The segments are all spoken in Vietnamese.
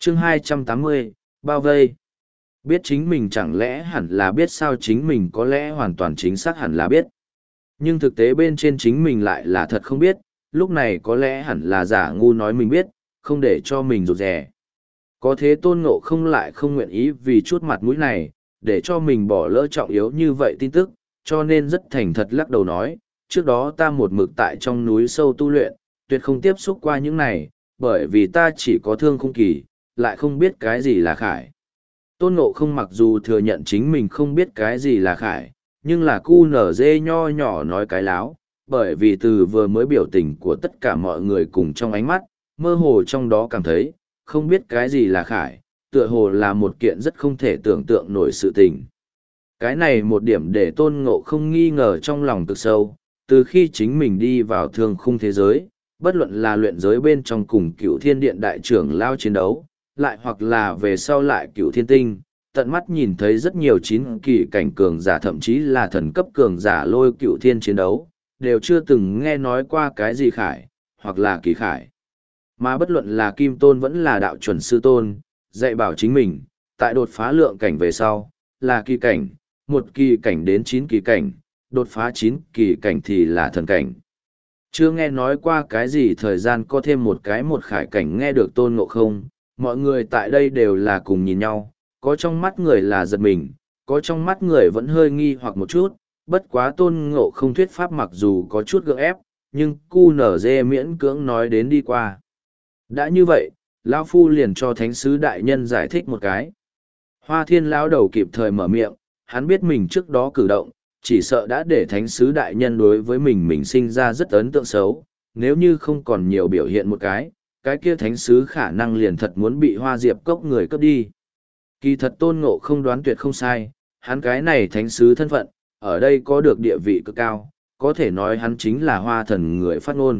Chương 280, bao vây. Biết chính mình chẳng lẽ hẳn là biết sao, chính mình có lẽ hoàn toàn chính xác hẳn là biết. Nhưng thực tế bên trên chính mình lại là thật không biết, lúc này có lẽ hẳn là giả ngu nói mình biết, không để cho mình rụt rè. Có thế Tôn Ngộ không lại không nguyện ý vì chút mặt mũi này, để cho mình bỏ lỡ trọng yếu như vậy tin tức, cho nên rất thành thật lắc đầu nói, trước đó ta một mực tại trong núi sâu tu luyện, tuyệt không tiếp xúc qua những này, bởi vì ta chỉ có thương khung kỳ, lại không biết cái gì là khải. Tôn Ngộ không mặc dù thừa nhận chính mình không biết cái gì là khải, nhưng là cu nở dê nho nhỏ nói cái láo, bởi vì từ vừa mới biểu tình của tất cả mọi người cùng trong ánh mắt, mơ hồ trong đó cảm thấy, không biết cái gì là khải, tựa hồ là một kiện rất không thể tưởng tượng nổi sự tình. Cái này một điểm để Tôn Ngộ không nghi ngờ trong lòng cực sâu, từ khi chính mình đi vào thương khung thế giới, bất luận là luyện giới bên trong cùng Cửu Thiên Điện đại trưởng lao chiến đấu, lại hoặc là về sau lại Cửu Thiên Tinh, tận mắt nhìn thấy rất nhiều chín kỳ cảnh cường giả thậm chí là thần cấp cường giả lôi Cửu Thiên chiến đấu, đều chưa từng nghe nói qua cái gì khải, hoặc là kỳ khải. Mà bất luận là Kim Tôn vẫn là đạo chuẩn sư tôn, dạy bảo chính mình, tại đột phá lượng cảnh về sau, là kỳ cảnh, một kỳ cảnh đến 9 kỳ cảnh, đột phá 9 kỳ cảnh thì là thần cảnh. Chưa nghe nói qua cái gì thời gian có thêm một cái một khải cảnh, nghe được Tôn Ngộ không, mọi người tại đây đều là cùng nhìn nhau, có trong mắt người là giật mình, có trong mắt người vẫn hơi nghi hoặc một chút, bất quá Tôn Ngộ không thuyết pháp mặc dù có chút gượng ép, nhưng cu nở dê miễn cưỡng nói đến đi qua. Đã như vậy, lão phu liền cho thánh sứ đại nhân giải thích một cái. Hoa Thiên lão đầu kịp thời mở miệng, hắn biết mình trước đó cử động, chỉ sợ đã để thánh sứ đại nhân đối với mình sinh ra rất ấn tượng xấu, nếu như không còn nhiều biểu hiện một cái kia thánh sứ khả năng liền thật muốn bị Hoa Diệp Cốc người cướp đi. Kỳ thật Tôn Ngộ không đoán tuyệt không sai, hắn cái này thánh sứ thân phận, ở đây có được địa vị cực cao, có thể nói hắn chính là Hoa Thần người phát ngôn.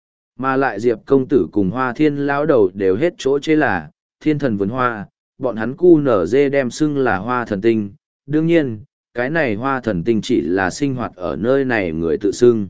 Mà lại Diệp công tử cùng Hoa Thiên lão đầu đều hết chỗ chế là Thiên Thần Vườn Hoa, bọn hắn cu nở dê đem xưng là Hoa Thần Tinh. Đương nhiên, cái này Hoa Thần Tinh chỉ là sinh hoạt ở nơi này người tự xưng.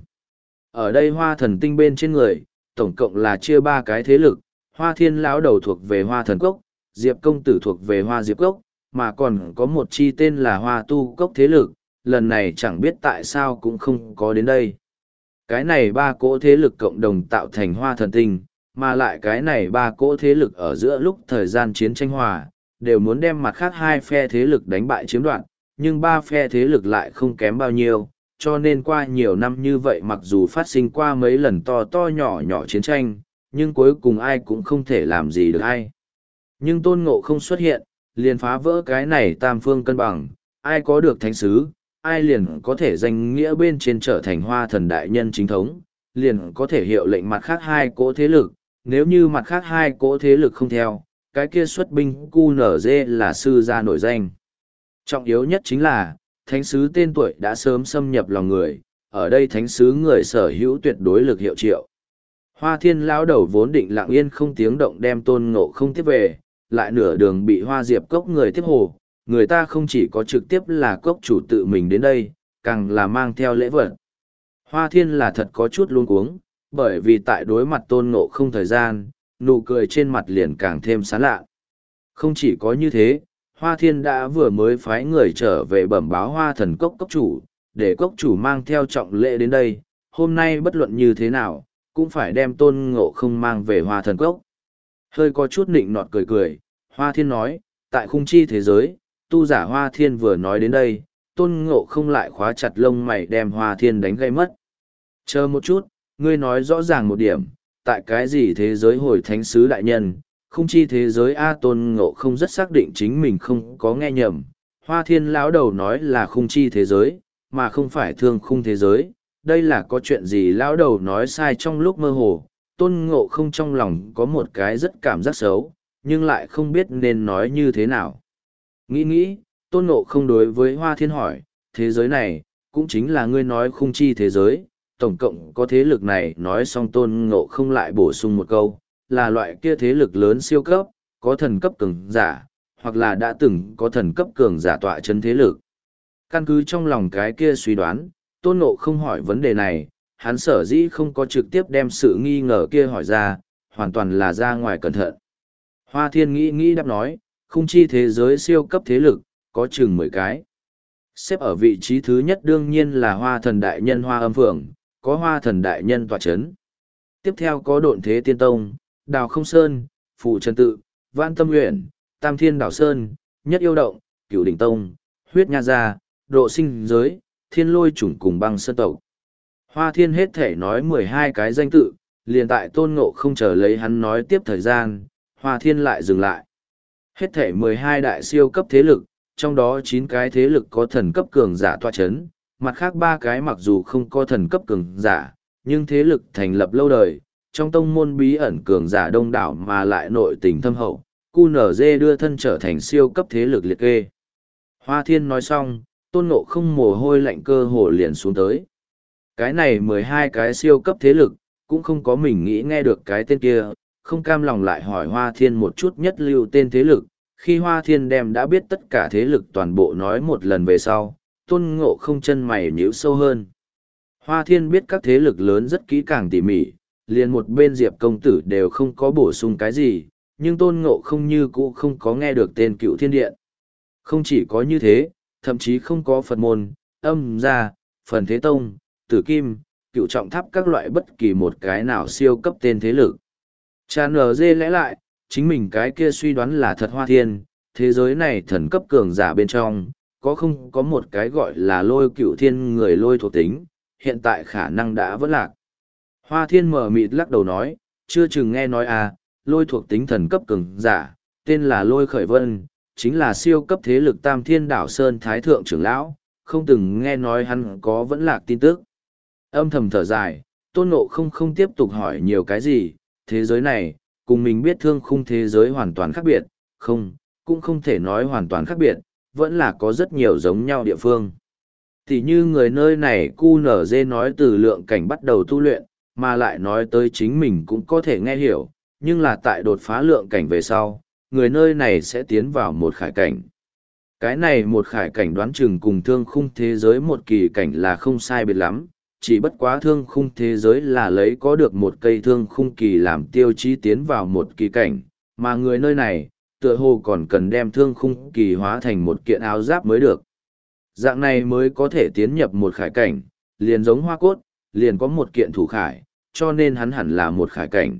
Ở đây Hoa Thần Tinh bên trên người, tổng cộng là chia ba cái thế lực, Hoa Thiên lão đầu thuộc về Hoa Thần Cốc, Diệp công tử thuộc về Hoa Diệp Cốc, mà còn có một chi tên là Hoa Tu Cốc thế lực, lần này chẳng biết tại sao cũng không có đến đây. Cái này ba cỗ thế lực cộng đồng tạo thành Hoa Thần Tinh, mà lại cái này ba cỗ thế lực ở giữa lúc thời gian chiến tranh hòa, đều muốn đem mặt khác hai phe thế lực đánh bại chiếm đoạt, nhưng ba phe thế lực lại không kém bao nhiêu, cho nên qua nhiều năm như vậy mặc dù phát sinh qua mấy lần to to nhỏ nhỏ chiến tranh, nhưng cuối cùng ai cũng không thể làm gì được ai. Nhưng Tôn Ngộ không xuất hiện, liền phá vỡ cái này tam phương cân bằng, ai có được thánh sứ, ai liền có thể danh nghĩa bên trên trở thành Hoa Thần đại nhân chính thống, liền có thể hiệu lệnh mặt khác hai cỗ thế lực, nếu như mặt khác hai cỗ thế lực không theo, cái kia xuất binh cu nở dê là sư gia nổi danh. Trọng yếu nhất chính là, thánh sứ tên tuổi đã sớm xâm nhập lòng người, ở đây thánh sứ người sở hữu tuyệt đối lực hiệu triệu. Hoa Thiên lão đầu vốn định lặng yên không tiếng động đem Tôn Ngộ không tiếp về, lại nửa đường bị Hoa Diệp Cốc người tiếp hồ, người ta không chỉ có trực tiếp là cốc chủ tự mình đến đây, càng là mang theo lễ vật. Hoa Thiên là thật có chút luống cuống, bởi vì tại đối mặt Tôn Ngộ không thời gian, nụ cười trên mặt liền càng thêm sán lạ. Không chỉ có như thế, Hoa Thiên đã vừa mới phái người trở về bẩm báo Hoa Thần Cốc cốc chủ, để cốc chủ mang theo trọng lễ đến đây, hôm nay bất luận như thế nào, cũng phải đem Tôn Ngộ không mang về Hoa Thần Cốc. Hơi có chút nịnh nọt cười cười, Hoa Thiên nói, tại khung chi thế giới, tu giả Hoa Thiên vừa nói đến đây, Tôn Ngộ không lại khóa chặt lông mày đem Hoa Thiên đánh gây mất. Chờ một chút, ngươi nói rõ ràng một điểm, tại cái gì thế giới hồi thánh sứ đại nhân, khung chi thế giới A. Tôn Ngộ không rất xác định chính mình không có nghe nhầm. Hoa Thiên lão đầu nói là khung chi thế giới, mà không phải thương khung thế giới. Đây là có chuyện gì lão đầu nói sai trong lúc mơ hồ. Tôn Ngộ không trong lòng có một cái rất cảm giác xấu, nhưng lại không biết nên nói như thế nào. Nghĩ, Tôn Ngộ không đối với Hoa Thiên hỏi, thế giới này, cũng chính là ngươi nói khung chi thế giới, tổng cộng có thế lực này. Nói xong Tôn Ngộ không lại bổ sung một câu, là loại kia thế lực lớn siêu cấp, có thần cấp cường giả, hoặc là đã từng có thần cấp cường giả tọa chấn thế lực. Căn cứ trong lòng cái kia suy đoán, Tôn Ngộ không hỏi vấn đề này, hắn sở dĩ không có trực tiếp đem sự nghi ngờ kia hỏi ra, hoàn toàn là ra ngoài cẩn thận. Hoa Thiên nghĩ nghĩ đáp nói, khung chi thế giới siêu cấp thế lực, có chừng 10 cái. Xếp ở vị trí thứ nhất đương nhiên là Hoa Thần Đại Nhân Hoa Âm Phượng, có Hoa Thần Đại Nhân tọa chấn. Tiếp theo có Độn Thế Tiên Tông, Đào Không Sơn, Phụ Trần Tự, Vạn Tâm Uyển, Tam Thiên Đảo Sơn, Nhất Yêu Động, Cửu Đỉnh Tông, Huyết Nha Gia, Độ Sinh Giới, Thiên Lôi Chủng cùng Băng Sơn Tộc. Hoa Thiên hết thể nói 12 cái danh tự, liền tại Tôn Ngộ không chờ lấy hắn nói tiếp thời gian, Hoa Thiên lại dừng lại. Hết thể 12 đại siêu cấp thế lực, trong đó 9 cái thế lực có thần cấp cường giả tọa chấn, mặt khác 3 cái mặc dù không có thần cấp cường giả, nhưng thế lực thành lập lâu đời, trong tông môn bí ẩn cường giả đông đảo mà lại nội tình thâm hậu, QNZ đưa thân trở thành siêu cấp thế lực liệt kê. Hoa Thiên nói xong, Tôn Ngộ không mồ hôi lạnh cơ hồ liền xuống tới. Cái này 12 cái siêu cấp thế lực, cũng không có mình nghĩ nghe được cái tên kia, không cam lòng lại hỏi Hoa Thiên một chút nhất lưu tên thế lực. Khi Hoa Thiên đem đã biết tất cả thế lực toàn bộ nói một lần về sau, Tôn Ngộ không chân mày nhíu sâu hơn. Hoa Thiên biết các thế lực lớn rất kỹ càng tỉ mỉ, liền một bên Diệp công tử đều không có bổ sung cái gì, nhưng Tôn Ngộ không như cũ không có nghe được tên Cựu Thiên Điện. Không chỉ có như thế, thậm chí không có Phật môn, Âm gia, Phần Thế Tông, Tử Kim, Cựu Trọng Tháp các loại bất kỳ một cái nào siêu cấp tên thế lực. Chan dê lẽ lại, chính mình cái kia suy đoán là thật. Hoa Thiên, thế giới này thần cấp cường giả bên trong, có không có một cái gọi là Lôi Cựu Thiên người lôi thuộc tính, hiện tại khả năng đã vỡ lạc. Hoa Thiên mở mịt lắc đầu nói, chưa chừng nghe nói à, lôi thuộc tính thần cấp cường giả, tên là Lôi Khởi Vân, chính là siêu cấp thế lực Tam Thiên Đảo Sơn Thái Thượng trưởng lão, không từng nghe nói hắn có vẫn lạc tin tức. Âm thầm thở dài, Tôn Ngộ không tiếp tục hỏi nhiều cái gì, thế giới này, cùng mình biết thương khung thế giới hoàn toàn khác biệt, không, cũng không thể nói hoàn toàn khác biệt, vẫn là có rất nhiều giống nhau địa phương. Thì như người nơi này QNZ nói từ lượng cảnh bắt đầu tu luyện, mà lại nói tới chính mình cũng có thể nghe hiểu, nhưng là tại đột phá lượng cảnh về sau, người nơi này sẽ tiến vào một khải cảnh. Cái này một khải cảnh đoán chừng cùng thương khung thế giới một kỳ cảnh là không sai biệt lắm, chỉ bất quá thương khung thế giới là lấy có được một cây thương khung kỳ làm tiêu chí tiến vào một kỳ cảnh, mà người nơi này, tựa hồ còn cần đem thương khung kỳ hóa thành một kiện áo giáp mới được. Dạng này mới có thể tiến nhập một khải cảnh, liền giống Hoa Cốt, liền có một kiện thủ khải, cho nên hắn hẳn là một khải cảnh.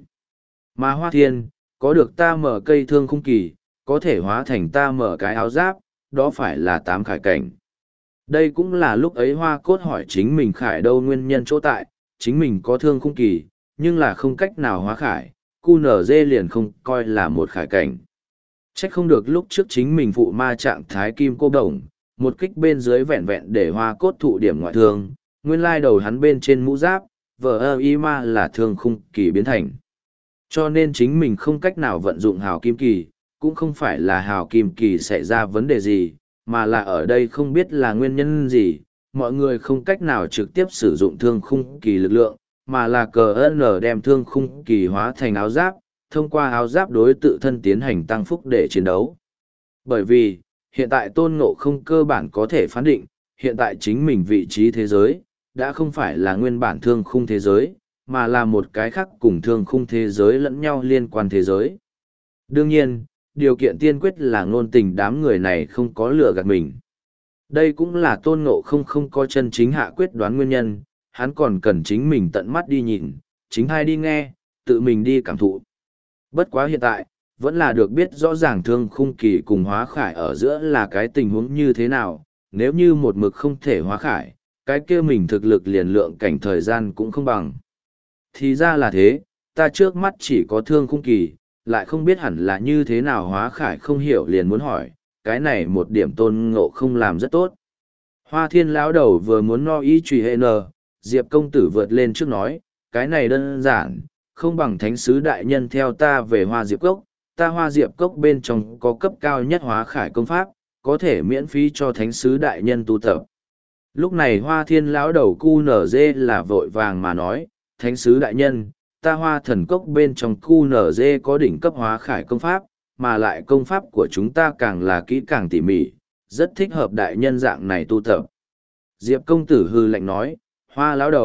Mà Hoa Thiên, có được ta mở cây thương khung kỳ, có thể hóa thành ta mở cái áo giáp, đó phải là 8 khải cảnh. Đây cũng là lúc ấy Hoa Cốt hỏi chính mình khải đâu nguyên nhân chỗ tại, chính mình có thương khung kỳ, nhưng là không cách nào hóa khải, QNZ liền không coi là một khải cảnh. Trách không được lúc trước chính mình phụ ma trạng thái kim cô đồng, một kích bên dưới vẹn vẹn để Hoa Cốt thụ điểm ngoại thương, nguyên lai đầu hắn bên trên mũ giáp, vờ y ma là thương khung kỳ biến thành. Cho nên chính mình không cách nào vận dụng hào kim kỳ, cũng không phải là hào kim kỳ xảy ra vấn đề gì, mà là ở đây không biết là nguyên nhân gì, mọi người không cách nào trực tiếp sử dụng thương khung kỳ lực lượng, mà là CN đem thương khung kỳ hóa thành áo giáp, thông qua áo giáp đối tự thân tiến hành tăng phúc để chiến đấu. Bởi vì, hiện tại Tôn Ngộ không cơ bản có thể phán định, hiện tại chính mình vị trí thế giới, đã không phải là nguyên bản thương khung thế giới, mà là một cái khác cùng thương khung thế giới lẫn nhau liên quan thế giới. Đương nhiên, điều kiện tiên quyết là ngôn tình đám người này không có lừa gạt mình. Đây cũng là Tôn Ngộ không có chân chính hạ quyết đoán nguyên nhân, hắn còn cần chính mình tận mắt đi nhìn, chính hai đi nghe, tự mình đi cảm thụ. Bất quá hiện tại, vẫn là được biết rõ ràng thương khung kỳ cùng hóa khải ở giữa là cái tình huống như thế nào, nếu như một mực không thể hóa khải, cái kia mình thực lực liền lượng cảnh thời gian cũng không bằng. Thì ra là thế, ta trước mắt chỉ có thương khung kỳ, lại không biết hẳn là như thế nào hóa khải không hiểu liền muốn hỏi, cái này một điểm Tôn Ngộ không làm rất tốt. Hoa Thiên lão đầu vừa muốn no ý truy hệ nờ, Diệp công tử vượt lên trước nói, cái này đơn giản, không bằng thánh sứ đại nhân theo ta về Hoa Diệp Cốc, ta Hoa Diệp Cốc bên trong có cấp cao nhất hóa khải công pháp, có thể miễn phí cho thánh sứ đại nhân tu tập. Lúc này Hoa Thiên lão đầu QNZ là vội vàng mà nói, thánh sứ đại nhân, ta Hoa Thần Cốc bên trong QNZ có đỉnh cấp hóa khải công pháp, mà lại công pháp của chúng ta càng là kỹ càng tỉ mỉ, rất thích hợp đại nhân dạng này tu tập. Diệp công tử hư lạnh nói, Hoa lão đầu,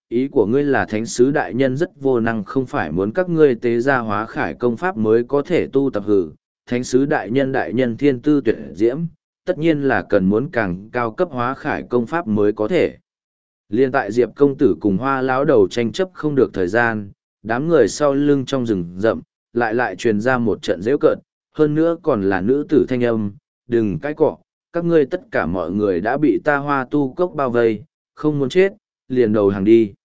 ý của ngươi là thánh sứ đại nhân rất vô năng không phải muốn các ngươi tế gia hóa khải công pháp mới có thể tu tập hử. Thánh sứ đại nhân thiên tư tuyệt diễm, tất nhiên là cần muốn càng cao cấp hóa khải công pháp mới có thể. Liên tại Diệp công tử cùng Hoa lão đầu tranh chấp không được thời gian, đám người sau lưng trong rừng rậm, lại truyền ra một trận giễu cợt, hơn nữa còn là nữ tử thanh âm, đừng cãi cọ, các ngươi tất cả mọi người đã bị ta Hoa tu cốc bao vây, không muốn chết, liền đầu hàng đi.